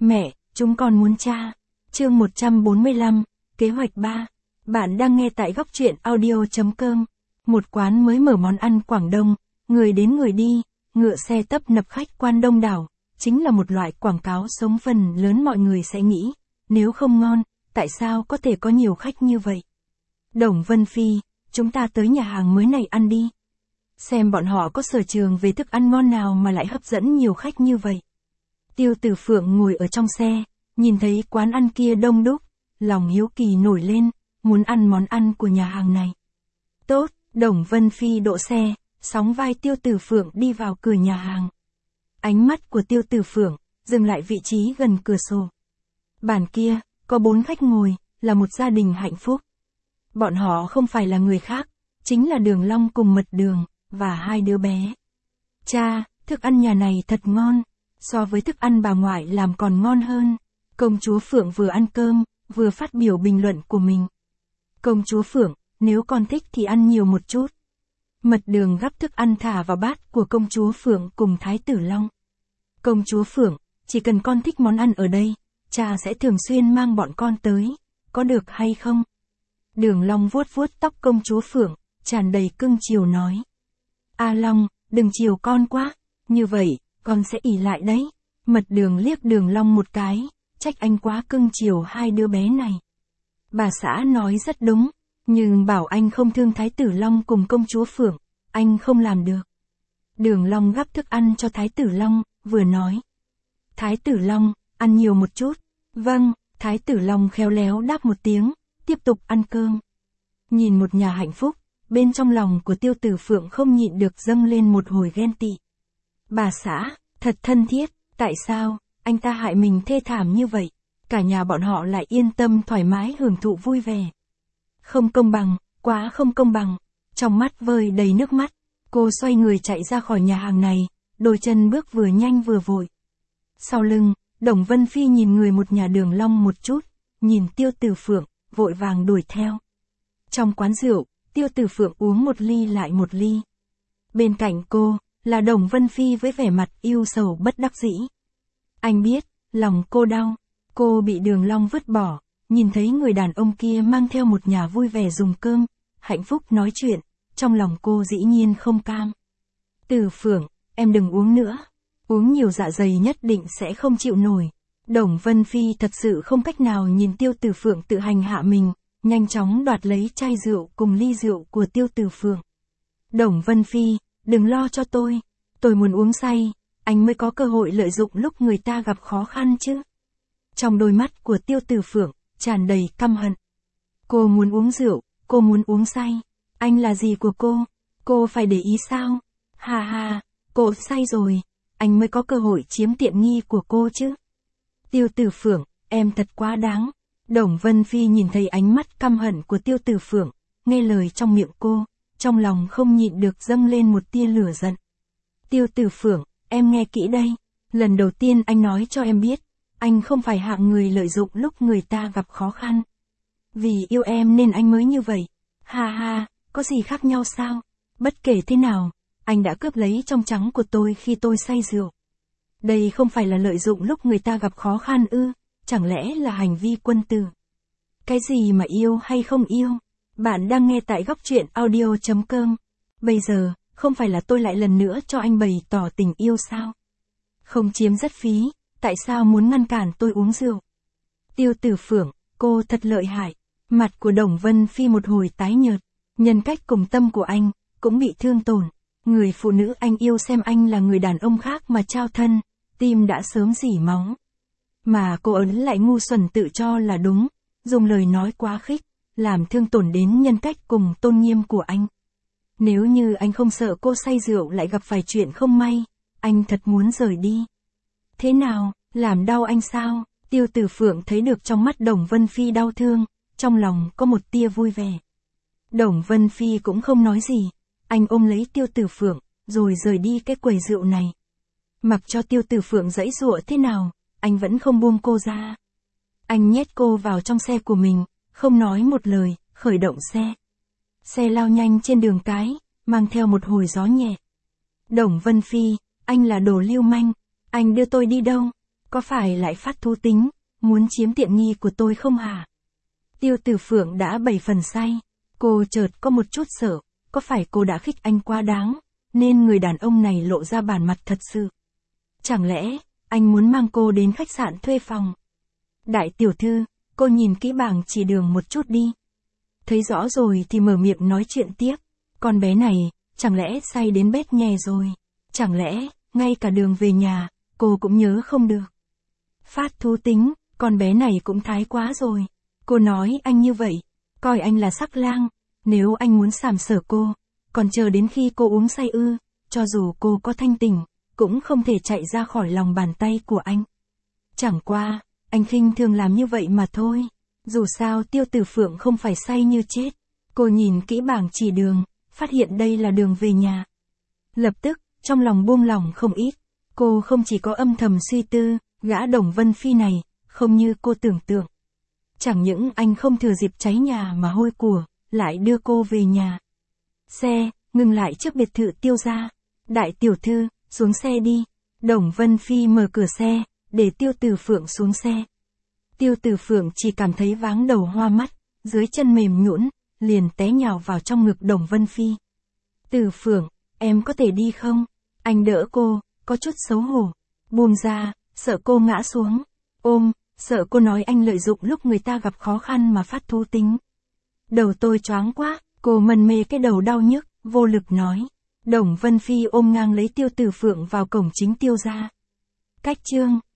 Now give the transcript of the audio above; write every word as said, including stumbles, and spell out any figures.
Mẹ, chúng con muốn cha. Chương một trăm bốn mươi lăm, kế hoạch ba. Bạn đang nghe tại góc truyện audio.com. Một quán mới mở món ăn Quảng Đông, người đến người đi, ngựa xe tấp nập khách quan đông đảo, chính là một loại quảng cáo sống phần lớn mọi người sẽ nghĩ, nếu không ngon, tại sao có thể có nhiều khách như vậy? Đồng Vân Phi, chúng ta tới nhà hàng mới này ăn đi. Xem bọn họ có sở trường về thức ăn ngon nào mà lại hấp dẫn nhiều khách như vậy. Tiêu Tử Phượng ngồi ở trong xe, nhìn thấy quán ăn kia đông đúc, lòng hiếu kỳ nổi lên, muốn ăn món ăn của nhà hàng này. Tốt, Đồng Vân Phi đỗ xe, sóng vai Tiêu Tử Phượng đi vào cửa nhà hàng. Ánh mắt của Tiêu Tử Phượng dừng lại vị trí gần cửa sổ. Bàn kia, có bốn khách ngồi, là một gia đình hạnh phúc. Bọn họ không phải là người khác, chính là Đường Long cùng Mật Đường, và hai đứa bé. Cha, thức ăn nhà này thật ngon, so với thức ăn bà ngoại làm còn ngon hơn. Công chúa Phượng vừa ăn cơm, vừa phát biểu bình luận của mình. Công chúa Phượng, nếu con thích thì ăn nhiều một chút. Mật Đường gắp thức ăn thả vào bát của công chúa Phượng cùng Thái tử Long. Công chúa Phượng, chỉ cần con thích món ăn ở đây, cha sẽ thường xuyên mang bọn con tới, có được hay không? Đường Long vuốt vuốt tóc công chúa Phượng, tràn đầy cưng chiều nói. A Long, đừng chiều con quá, như vậy, con sẽ ỷ lại đấy. Mật Đường liếc Đường Long một cái, trách anh quá cưng chiều hai đứa bé này. Bà xã nói rất đúng, nhưng bảo anh không thương Thái tử Long cùng công chúa Phượng, anh không làm được. Đường Long gắp thức ăn cho Thái tử Long, vừa nói. Thái tử Long, ăn nhiều một chút. Vâng, Thái tử Long khéo léo đáp một tiếng, tiếp tục ăn cơm. Nhìn một nhà hạnh phúc, bên trong lòng của Tiêu Tử Phượng không nhịn được dâng lên một hồi ghen tị. Bà xã, thật thân thiết, tại sao, anh ta hại mình thê thảm như vậy, cả nhà bọn họ lại yên tâm thoải mái hưởng thụ vui vẻ. Không công bằng, quá không công bằng, trong mắt vơi đầy nước mắt, cô xoay người chạy ra khỏi nhà hàng này, đôi chân bước vừa nhanh vừa vội. Sau lưng, Đồng Vân Phi nhìn người một nhà Đường Long một chút, nhìn Tiêu Tử Phượng, vội vàng đuổi theo. Trong quán rượu, Tiêu Tử Phượng uống một ly lại một ly. Bên cạnh cô, là Đồng Vân Phi với vẻ mặt yêu sầu bất đắc dĩ. Anh biết, lòng cô đau, cô bị Đường Long vứt bỏ, nhìn thấy người đàn ông kia mang theo một nhà vui vẻ dùng cơm, hạnh phúc nói chuyện, trong lòng cô dĩ nhiên không cam. Tử Phượng, em đừng uống nữa, uống nhiều dạ dày nhất định sẽ không chịu nổi. Đồng Vân Phi thật sự không cách nào nhìn Tiêu Tử Phượng tự hành hạ mình, nhanh chóng đoạt lấy chai rượu cùng ly rượu của Tiêu Tử Phượng. Đồng Vân Phi, đừng lo cho tôi, tôi muốn uống say, anh mới có cơ hội lợi dụng lúc người ta gặp khó khăn chứ. Trong đôi mắt của Tiêu Tử Phượng, tràn đầy căm hận. Cô muốn uống rượu, cô muốn uống say, anh là gì của cô, cô phải để ý sao? Hà hà, cô say rồi, anh mới có cơ hội chiếm tiện nghi của cô chứ. Tiêu Tử Phượng, em thật quá đáng. Đồng Vân Phi nhìn thấy ánh mắt căm hận của Tiêu Tử Phượng, nghe lời trong miệng cô, trong lòng không nhịn được dâng lên một tia lửa giận. Tiêu Tử Phượng, em nghe kỹ đây, lần đầu tiên anh nói cho em biết, anh không phải hạng người lợi dụng lúc người ta gặp khó khăn. Vì yêu em nên anh mới như vậy. Ha ha, có gì khác nhau sao? Bất kể thế nào, anh đã cướp lấy trong trắng của tôi khi tôi say rượu. Đây không phải là lợi dụng lúc người ta gặp khó khăn ư, chẳng lẽ là hành vi quân tử? Cái gì mà yêu hay không yêu? Bạn đang nghe tại góc truyện audio.com. Bây giờ, không phải là tôi lại lần nữa cho anh bày tỏ tình yêu sao? Không chiếm rất phí, tại sao muốn ngăn cản tôi uống rượu? Tiêu Tử Phượng, cô thật lợi hại. Mặt của Đồng Vân Phi một hồi tái nhợt, nhân cách cùng tâm của anh, cũng bị thương tổn. Người phụ nữ anh yêu xem anh là người đàn ông khác mà trao thân, tim đã sớm rỉ máu. Mà cô ấy lại ngu xuẩn tự cho là đúng, dùng lời nói quá khích, làm thương tổn đến nhân cách cùng tôn nghiêm của anh. Nếu như anh không sợ cô say rượu lại gặp phải chuyện không may, anh thật muốn rời đi. Thế nào, làm đau anh sao? Tiêu Tử Phượng thấy được trong mắt Đồng Vân Phi đau thương, trong lòng có một tia vui vẻ. Đồng Vân Phi cũng không nói gì, anh ôm lấy Tiêu Tử Phượng, rồi rời đi cái quầy rượu này. Mặc cho Tiêu Tử Phượng giãy giụa thế nào, anh vẫn không buông cô ra. Anh nhét cô vào trong xe của mình, không nói một lời, khởi động xe. Xe lao nhanh trên đường cái, mang theo một hồi gió nhẹ. Đồng Vân Phi, anh là đồ lưu manh, anh đưa tôi đi đâu? Có phải lại phát thú tính, muốn chiếm tiện nghi của tôi không hả? Tiêu Tử Phượng đã bảy phần say. Cô chợt có một chút sợ, có phải cô đã khích anh quá đáng, nên người đàn ông này lộ ra bản mặt thật sự. Chẳng lẽ, anh muốn mang cô đến khách sạn thuê phòng? Đại tiểu thư, cô nhìn kỹ bảng chỉ đường một chút đi. Thấy rõ rồi thì mở miệng nói chuyện tiếp. Con bé này, chẳng lẽ say đến bét nhè rồi? Chẳng lẽ, ngay cả đường về nhà, cô cũng nhớ không được? Phát thú tính, con bé này cũng thái quá rồi. Cô nói anh như vậy, coi anh là sắc lang. Nếu anh muốn sàm sỡ cô, còn chờ đến khi cô uống say ư, cho dù cô có thanh tỉnh, cũng không thể chạy ra khỏi lòng bàn tay của anh. Chẳng qua, anh khinh thường làm như vậy mà thôi. Dù sao Tiêu Tử Phượng không phải say như chết. Cô nhìn kỹ bảng chỉ đường, phát hiện đây là đường về nhà. Lập tức, trong lòng buông lỏng không ít. Cô không chỉ có âm thầm suy tư, gã Đồng Vân Phi này, không như cô tưởng tượng. Chẳng những anh không thừa dịp cháy nhà mà hôi của, lại đưa cô về nhà. Xe, ngừng lại trước biệt thự Tiêu gia. Đại tiểu thư, xuống xe đi. Đồng Vân Phi mở cửa xe, để Tiêu Tử Phượng xuống xe. Tiêu Tử Phượng chỉ cảm thấy váng đầu hoa mắt, dưới chân mềm nhũn, liền té nhào vào trong ngực Đồng Vân Phi. Tử Phượng, em có thể đi không? Anh đỡ cô, có chút xấu hổ. Buông ra, sợ cô ngã xuống. Ôm, sợ cô nói anh lợi dụng lúc người ta gặp khó khăn mà phát thú tính. Đầu tôi choáng quá, cô mân mê cái đầu đau nhức, vô lực nói. Đồng Vân Phi ôm ngang lấy Tiêu Tử Phượng vào cổng chính Tiêu gia. Cách chương